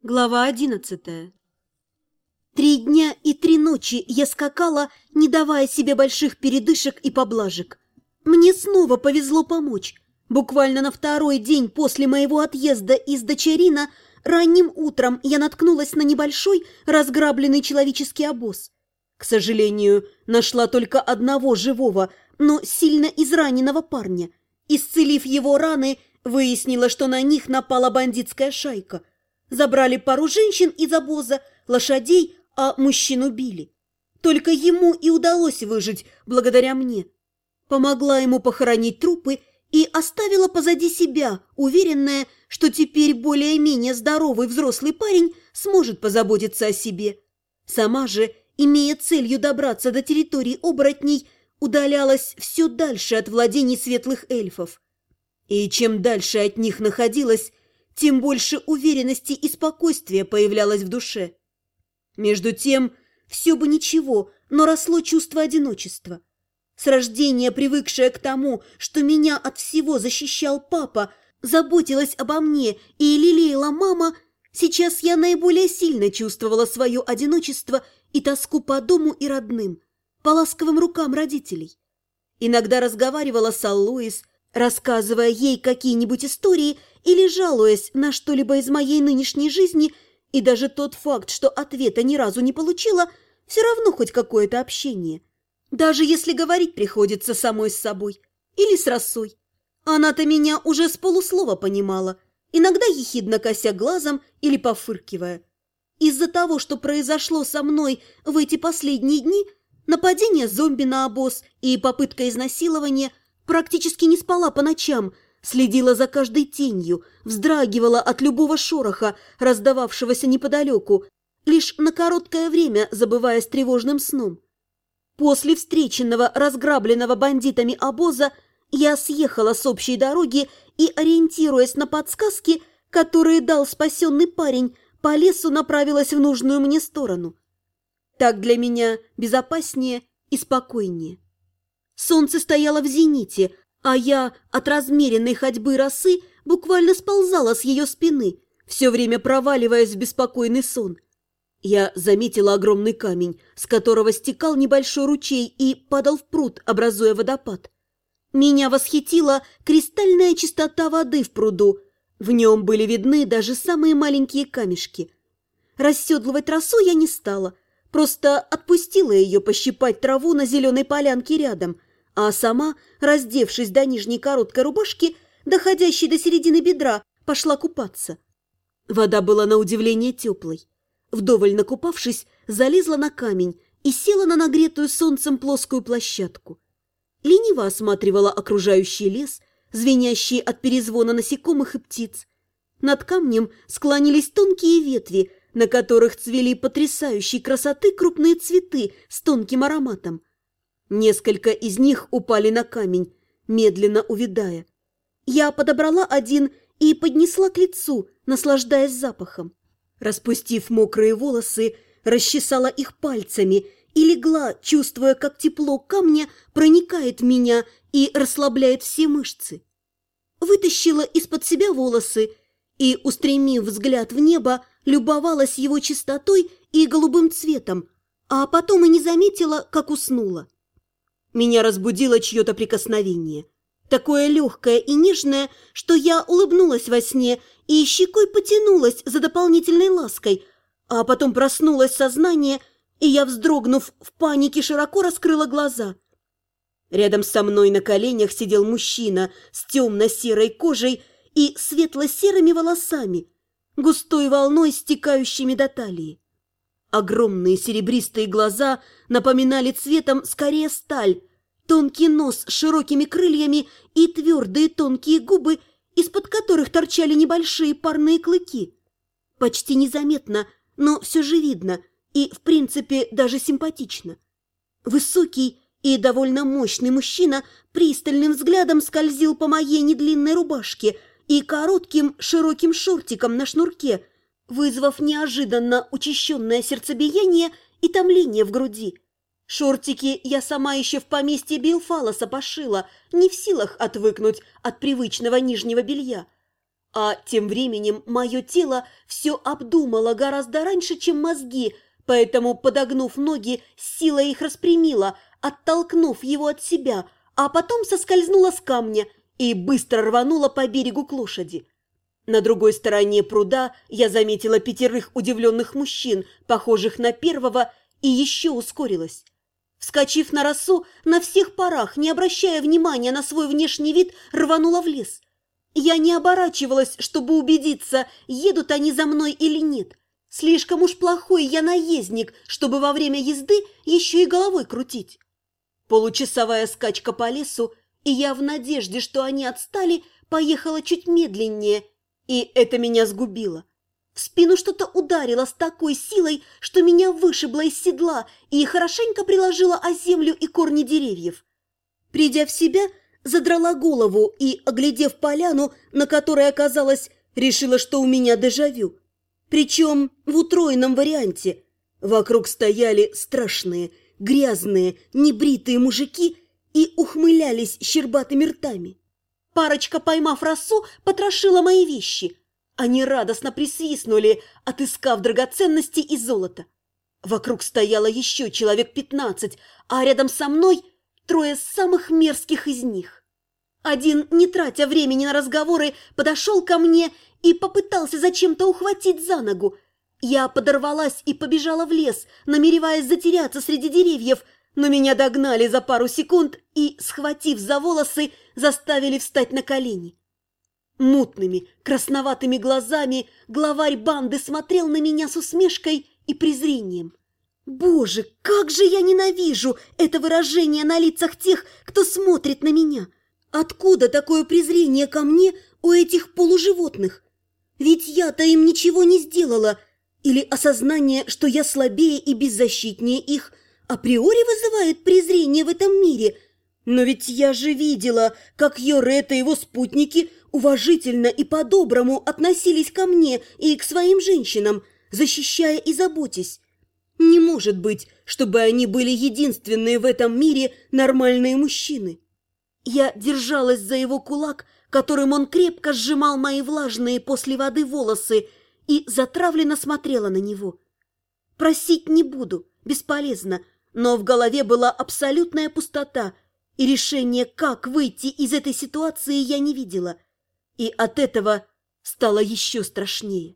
Глава 11. 3 дня и 3 ночи я скакала, не давая себе больших передышек и поблажек. Мне снова повезло помочь. Буквально на второй день после моего отъезда из Дочерина ранним утром я наткнулась на небольшой разграбленный человеческий обоз. К сожалению, нашла только одного живого, но сильно израненного парня. Исцелив его раны, выяснила, что на них напала бандитская шайка. Забрали пару женщин из обоза, лошадей, а мужчину били. Только ему и удалось выжить благодаря мне. Помогла ему похоронить трупы и оставила позади себя, уверенная, что теперь более-менее здоровый взрослый парень сможет позаботиться о себе. Сама же, имея целью добраться до территории оборотней, удалялась все дальше от владений светлых эльфов. И чем дальше от них находилась, тем больше уверенности и спокойствия появлялось в душе. Между тем, все бы ничего, но росло чувство одиночества. С рождения, привыкшая к тому, что меня от всего защищал папа, заботилась обо мне и лелеяла мама, сейчас я наиболее сильно чувствовала свое одиночество и тоску по дому и родным, по ласковым рукам родителей. Иногда разговаривала с Аллоис, рассказывая ей какие-нибудь истории или жалуясь на что-либо из моей нынешней жизни, и даже тот факт, что ответа ни разу не получила, все равно хоть какое-то общение. Даже если говорить приходится самой с собой или с Росой. Она-то меня уже с полуслова понимала, иногда ехидно кося глазом или пофыркивая. Из-за того, что произошло со мной в эти последние дни, нападение зомби на обоз и попытка изнасилования, практически не спала по ночам, следила за каждой тенью, вздрагивала от любого шороха, раздававшегося неподалеку, лишь на короткое время забываясь тревожным сном. После встреченного разграбленного бандитами обоза я съехала с общей дороги и, ориентируясь на подсказки, которые дал спасенный парень, по лесу направилась в нужную мне сторону. Так для меня безопаснее и спокойнее. Солнце стояло в зените, а я от размеренной ходьбы росы буквально сползала с ее спины, все время проваливаясь в беспокойный сон. Я заметила огромный камень, с которого стекал небольшой ручей и падал в пруд, образуя водопад. Меня восхитила кристальная чистота воды в пруду. В нем были видны даже самые маленькие камешки. Расседлывать росу я не стала, просто отпустила ее пощипать траву на зеленой полянке рядом, а сама, раздевшись до нижней короткой рубашки, доходящей до середины бедра, пошла купаться. Вода была на удивление теплой. Вдоволь накупавшись, залезла на камень и села на нагретую солнцем плоскую площадку. Лениво осматривала окружающий лес, звенящий от перезвона насекомых и птиц. Над камнем склонились тонкие ветви, на которых цвели потрясающей красоты крупные цветы с тонким ароматом. Несколько из них упали на камень, медленно увядая. Я подобрала один и поднесла к лицу, наслаждаясь запахом. Распустив мокрые волосы, расчесала их пальцами и легла, чувствуя, как тепло камня проникает в меня и расслабляет все мышцы. Вытащила из-под себя волосы и, устремив взгляд в небо, любовалась его чистотой и голубым цветом, а потом и не заметила, как уснула. Меня разбудило чье-то прикосновение, такое легкое и нежное, что я улыбнулась во сне и щекой потянулась за дополнительной лаской, а потом проснулось сознание, и я, вздрогнув в панике, широко раскрыла глаза. Рядом со мной на коленях сидел мужчина с темно-серой кожей и светло-серыми волосами, густой волной, стекающими до талии. Огромные серебристые глаза напоминали цветом скорее сталь, тонкий нос с широкими крыльями и твердые тонкие губы, из-под которых торчали небольшие парные клыки. Почти незаметно, но все же видно и, в принципе, даже симпатично. Высокий и довольно мощный мужчина пристальным взглядом скользил по моей недлинной рубашке и коротким широким шортикам на шнурке, вызвав неожиданно учащенное сердцебиение и томление в груди. Шортики я сама еще в поместье Билфалоса пошила, не в силах отвыкнуть от привычного нижнего белья. А тем временем мое тело все обдумало гораздо раньше, чем мозги, поэтому, подогнув ноги, силой их распрямила, оттолкнув его от себя, а потом соскользнула с камня и быстро рванула по берегу к лошади. На другой стороне пруда я заметила 5 удивленных мужчин, похожих на первого, и еще ускорилась. Вскочив на росу, на всех парах, не обращая внимания на свой внешний вид, рванула в лес. Я не оборачивалась, чтобы убедиться, едут они за мной или нет. Слишком уж плохой я наездник, чтобы во время езды еще и головой крутить. Получасовая скачка по лесу, и я в надежде, что они отстали, поехала чуть медленнее, и это меня сгубило. В спину что-то ударило с такой силой, что меня вышибло из седла и хорошенько приложило о землю и корни деревьев. Придя в себя, задрала голову и, оглядев поляну, на которой оказалась, решила, что у меня дежавю. Причем в утроенном варианте. Вокруг стояли страшные, грязные, небритые мужики и ухмылялись щербатыми ртами. Парочка, поймав росу, потрошила мои вещи. Они радостно присвистнули, отыскав драгоценности и золото. Вокруг стояло еще человек 15, а рядом со мной 3 самых мерзких из них. Один, не тратя времени на разговоры, подошел ко мне и попытался зачем-то ухватить за ногу. Я подорвалась и побежала в лес, намереваясь затеряться среди деревьев, но меня догнали за пару секунд и, схватив за волосы, заставили встать на колени. Мутными, красноватыми глазами главарь банды смотрел на меня с усмешкой и презрением. Боже, как же я ненавижу это выражение на лицах тех, кто смотрит на меня! Откуда такое презрение ко мне у этих полуживотных? Ведь я-то им ничего не сделала. Или осознание, что я слабее и беззащитнее их, априори вызывает презрение в этом мире. Но ведь я же видела, как Йорет и его спутники уважительно и по-доброму относились ко мне и к своим женщинам, защищая и заботясь. Не может быть, чтобы они были единственные в этом мире нормальные мужчины. Я держалась за его кулак, которым он крепко сжимал мои влажные после воды волосы, и затравленно смотрела на него. Просить не буду, бесполезно, но в голове была абсолютная пустота, и решения, как выйти из этой ситуации, я не видела. И от этого стало еще страшнее.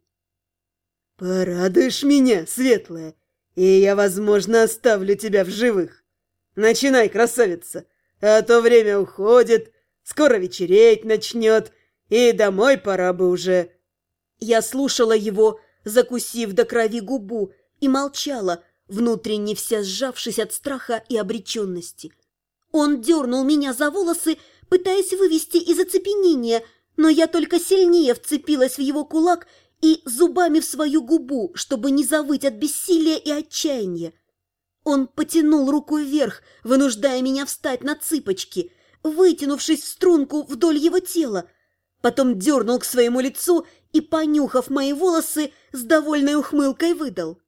«Порадуешь меня, светлая, и я, возможно, оставлю тебя в живых. Начинай, красавица, а то время уходит, скоро вечереть начнет, и домой пора бы уже». Я слушала его, закусив до крови губу, и молчала, внутренне вся сжавшись от страха и обреченности. Он дернул меня за волосы, пытаясь вывести из оцепенения, но я только сильнее вцепилась в его кулак и зубами в свою губу, чтобы не завыть от бессилия и отчаяния. Он потянул руку вверх, вынуждая меня встать на цыпочки, вытянувшись в струнку вдоль его тела. Потом дернул к своему лицу и, понюхав мои волосы, с довольной ухмылкой выдал: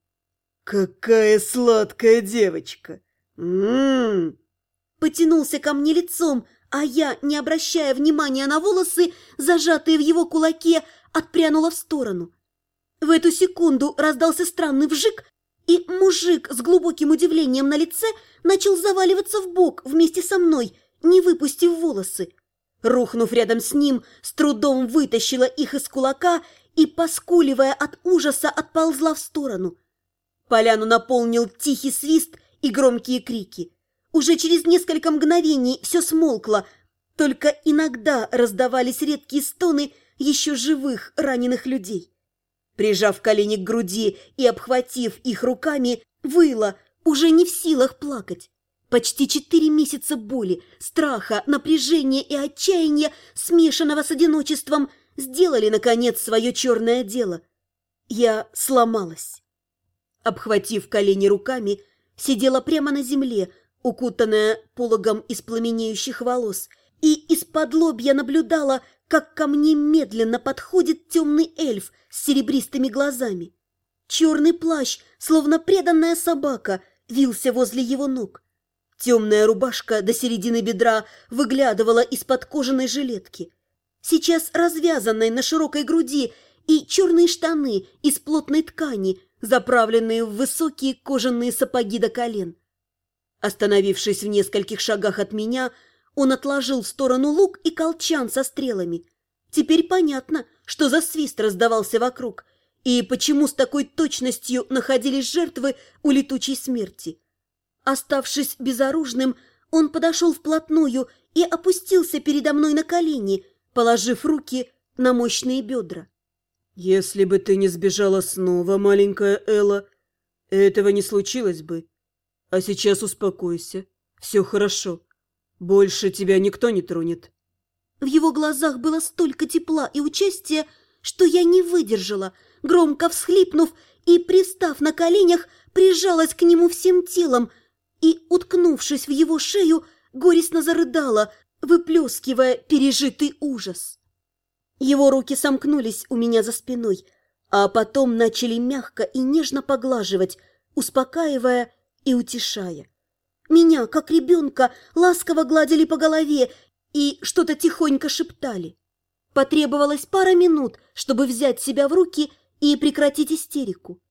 «Какая сладкая девочка! Потянулся ко мне лицом, а я, не обращая внимания на волосы, зажатые в его кулаке, отпрянула в сторону. В эту секунду раздался странный вжик, и мужик с глубоким удивлением на лице начал заваливаться в бок вместе со мной, не выпустив волосы. Рухнув рядом с ним, с трудом вытащила их из кулака и, поскуливая от ужаса, отползла в сторону. Поляну наполнил тихий свист и громкие крики. Уже через несколько мгновений все смолкло, только иногда раздавались редкие стоны еще живых раненых людей. Прижав колени к груди и обхватив их руками, выла, уже не в силах плакать. Почти 4 месяца боли, страха, напряжения и отчаяния, смешанного с одиночеством, сделали, наконец, свое черное дело. Я сломалась. Обхватив колени руками, сидела прямо на земле, укутанная пологом из пламенеющих волос, и из-под лобья наблюдала, как ко мне медленно подходит темный эльф с серебристыми глазами. Черный плащ, словно преданная собака, вился возле его ног. Темная рубашка до середины бедра выглядывала из-под кожаной жилетки. сейчас развязанной на широкой груди, и черные штаны из плотной ткани, заправленные в высокие кожаные сапоги до колен. Остановившись в нескольких шагах от меня, он отложил в сторону лук и колчан со стрелами. Теперь понятно, что за свист раздавался вокруг, и почему с такой точностью находились жертвы у летучей смерти. Оставшись безоружным, он подошел вплотную и опустился передо мной на колени, положив руки на мощные бедра. «Если бы ты не сбежала снова, маленькая Элла, этого не случилось бы. А сейчас успокойся, все хорошо. Больше тебя никто не тронет». В его глазах было столько тепла и участия, что я не выдержала, громко всхлипнув и, пристав на коленях, прижалась к нему всем телом и, уткнувшись в его шею, горестно зарыдала, выплескивая пережитый ужас. Его руки сомкнулись у меня за спиной, а потом начали мягко и нежно поглаживать, успокаивая и утешая. Меня, как ребенка, ласково гладили по голове и что-то тихонько шептали. Потребовалось пара минут, чтобы взять себя в руки и прекратить истерику.